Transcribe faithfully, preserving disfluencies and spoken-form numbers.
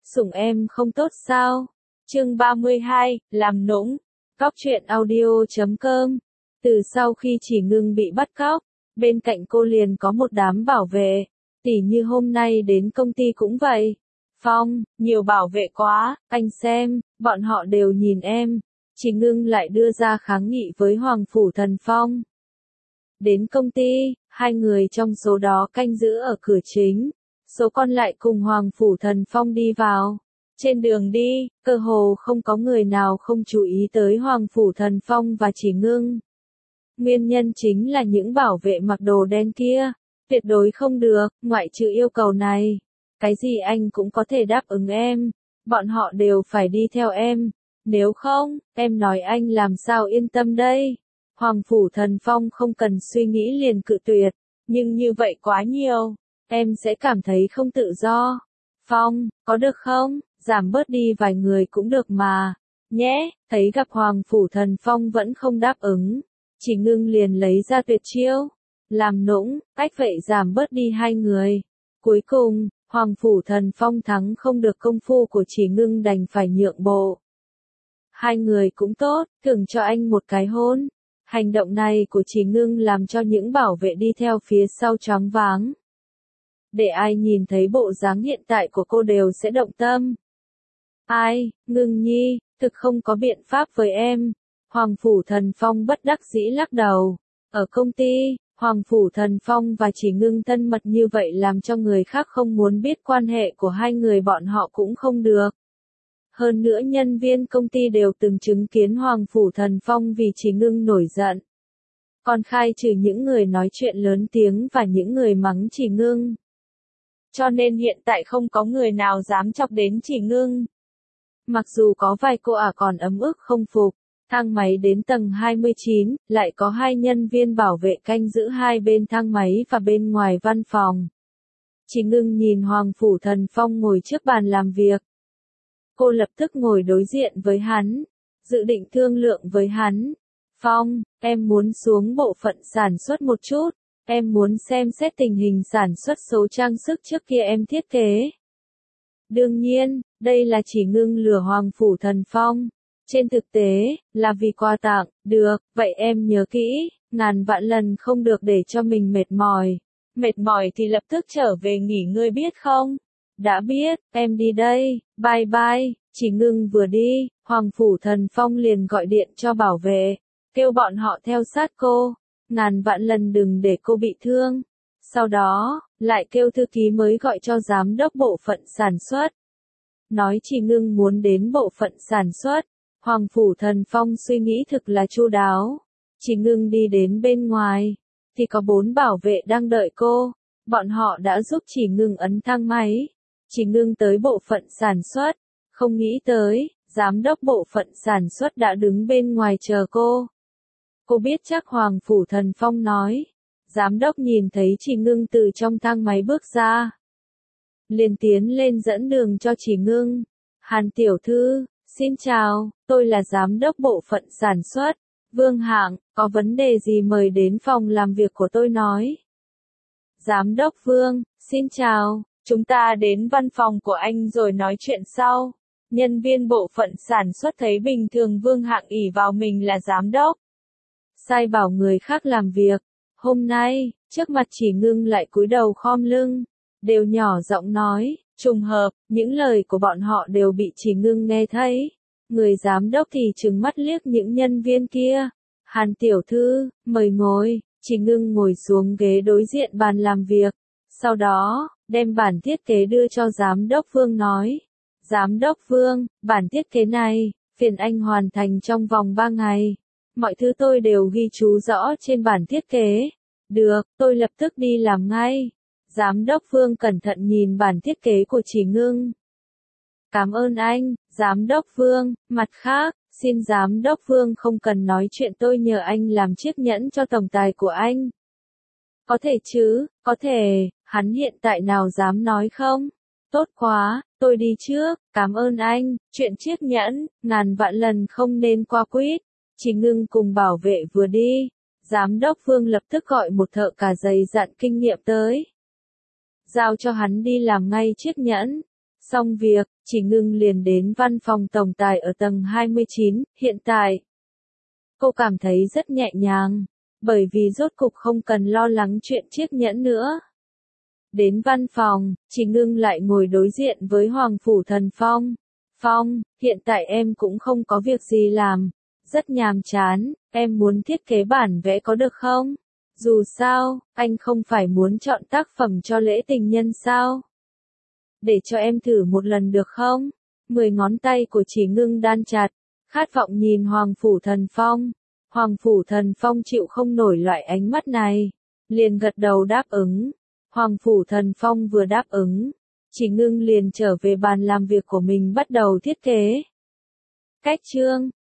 sủng em không tốt sao? Chương ba mươi hai, làm nũng. Cóc truyện audio chấm com. Từ sau khi Chỉ Ngưng bị bắt cóc, bên cạnh cô liền có một đám bảo vệ, tỉ như hôm nay đến công ty cũng vậy. Phong, nhiều bảo vệ quá, anh xem, bọn họ đều nhìn em. Chỉ Ngưng lại đưa ra kháng nghị với Hoàng Phủ Thần Phong. Đến công ty, hai người trong số đó canh giữ ở cửa chính, số còn lại cùng Hoàng Phủ Thần Phong đi vào. Trên đường đi, cơ hồ không có người nào không chú ý tới Hoàng Phủ Thần Phong và Chỉ Ngưng. Nguyên nhân chính là những bảo vệ mặc đồ đen kia, tuyệt đối không được, ngoại trừ yêu cầu này. Cái gì anh cũng có thể đáp ứng em, bọn họ đều phải đi theo em, nếu không, em nói anh làm sao yên tâm đây. Hoàng Phủ Thần Phong không cần suy nghĩ liền cự tuyệt, nhưng như vậy quá nhiều, em sẽ cảm thấy không tự do. Phong, có được không, giảm bớt đi vài người cũng được mà, nhé. Thấy gặp Hoàng Phủ Thần Phong vẫn không đáp ứng, Chỉ Ngưng liền lấy ra tuyệt chiêu, làm nũng, cách vậy giảm bớt đi hai người. Cuối cùng, Hoàng Phủ Thần Phong thắng không được công phu của Chỉ Ngưng đành phải nhượng bộ. Hai người cũng tốt, thưởng cho anh một cái hôn. Hành động này của Chỉ Ngưng làm cho những bảo vệ đi theo phía sau choáng váng. Để ai nhìn thấy bộ dáng hiện tại của cô đều sẽ động tâm. Ai, Ngưng nhi, thực không có biện pháp với em. Hoàng Phủ Thần Phong bất đắc dĩ lắc đầu. Ở công ty, Hoàng Phủ Thần Phong và Chỉ Ngưng thân mật như vậy làm cho người khác không muốn biết quan hệ của hai người bọn họ cũng không được. Hơn nữa nhân viên công ty đều từng chứng kiến Hoàng Phủ Thần Phong vì Chỉ Ngưng nổi giận. Còn khai trừ những người nói chuyện lớn tiếng và những người mắng Chỉ Ngưng. Cho nên hiện tại không có người nào dám chọc đến Chỉ Ngưng. Mặc dù có vài cô ả còn ấm ức không phục, thang máy đến tầng hai mươi chín, lại có hai nhân viên bảo vệ canh giữ hai bên thang máy và bên ngoài văn phòng. Chỉ Ngưng nhìn Hoàng Phủ Thần Phong ngồi trước bàn làm việc. Cô lập tức ngồi đối diện với hắn, dự định thương lượng với hắn. Phong, em muốn xuống bộ phận sản xuất một chút, em muốn xem xét tình hình sản xuất số trang sức trước kia em thiết kế. Đương nhiên, đây là Chỉ Ngưng lừa Hoàng Phủ Thần Phong. Trên thực tế, là vì quà tặng, được, vậy em nhớ kỹ, ngàn vạn lần không được để cho mình mệt mỏi. Mệt mỏi thì lập tức trở về nghỉ ngơi biết không? Đã biết, em đi đây, bye bye. Chỉ Ngưng vừa đi, Hoàng Phủ Thần Phong liền gọi điện cho bảo vệ, kêu bọn họ theo sát cô, ngàn vạn lần đừng để cô bị thương. Sau đó, lại kêu thư ký mới gọi cho giám đốc bộ phận sản xuất. Nói Chỉ Ngưng muốn đến bộ phận sản xuất, Hoàng Phủ Thần Phong suy nghĩ thực là chu đáo. Chỉ Ngưng đi đến bên ngoài, thì có bốn bảo vệ đang đợi cô, bọn họ đã giúp Chỉ Ngưng ấn thang máy. Chỉ Ngưng tới bộ phận sản xuất, không nghĩ tới, giám đốc bộ phận sản xuất đã đứng bên ngoài chờ cô. Cô biết chắc Hoàng Phủ Thần Phong nói. Giám đốc nhìn thấy Chỉ Ngưng từ trong thang máy bước ra, liền tiến lên dẫn đường cho Chỉ Ngưng. Hàn tiểu thư, xin chào, tôi là giám đốc bộ phận sản xuất, Vương Hạng, có vấn đề gì mời đến phòng làm việc của tôi nói. Giám đốc Vương, xin chào, chúng ta đến văn phòng của anh rồi nói chuyện sau. Nhân viên bộ phận sản xuất thấy bình thường Vương Hạng ỷ vào mình là giám đốc, sai bảo người khác làm việc. Hôm nay, trước mặt Chỉ Ngưng lại cúi đầu khom lưng, đều nhỏ giọng nói, trùng hợp, những lời của bọn họ đều bị Chỉ Ngưng nghe thấy. Người giám đốc thì trừng mắt liếc những nhân viên kia. Hàn tiểu thư, mời ngồi. Chỉ Ngưng ngồi xuống ghế đối diện bàn làm việc. Sau đó, đem bản thiết kế đưa cho giám đốc Vương nói. Giám đốc Vương, bản thiết kế này, phiền anh hoàn thành trong vòng ba ngày. Mọi thứ tôi đều ghi chú rõ trên bản thiết kế. Được, tôi lập tức đi làm ngay. Giám đốc Vương cẩn thận nhìn bản thiết kế của Chỉ Ngưng. Cảm ơn anh, Giám đốc Vương. Mặt khác, xin Giám đốc Vương không cần nói chuyện tôi nhờ anh làm chiếc nhẫn cho tổng tài của anh. Có thể chứ, có thể, hắn hiện tại nào dám nói không? Tốt quá, tôi đi trước, cảm ơn anh. Chuyện chiếc nhẫn, ngàn vạn lần không nên qua quýt. Chỉ Ngưng cùng bảo vệ vừa đi, giám đốc Vương lập tức gọi một thợ cà giày dặn kinh nghiệm tới. Giao cho hắn đi làm ngay chiếc nhẫn. Xong việc, Chỉ Ngưng liền đến văn phòng tổng tài ở tầng hai mươi chín, hiện tại. Cô cảm thấy rất nhẹ nhàng, bởi vì rốt cục không cần lo lắng chuyện chiếc nhẫn nữa. Đến văn phòng, Chỉ Ngưng lại ngồi đối diện với Hoàng Phủ Thần Phong. Phong, hiện tại em cũng không có việc gì làm, rất nhàm chán, em muốn thiết kế bản vẽ có được không? Dù sao, anh không phải muốn chọn tác phẩm cho lễ tình nhân sao? Để cho em thử một lần được không? Mười ngón tay của Chỉ Ngưng đan chặt, khát vọng nhìn Hoàng Phủ Thần Phong. Hoàng Phủ Thần Phong chịu không nổi loại ánh mắt này, liền gật đầu đáp ứng. Hoàng Phủ Thần Phong vừa đáp ứng, Chỉ Ngưng liền trở về bàn làm việc của mình bắt đầu thiết kế. Cách chương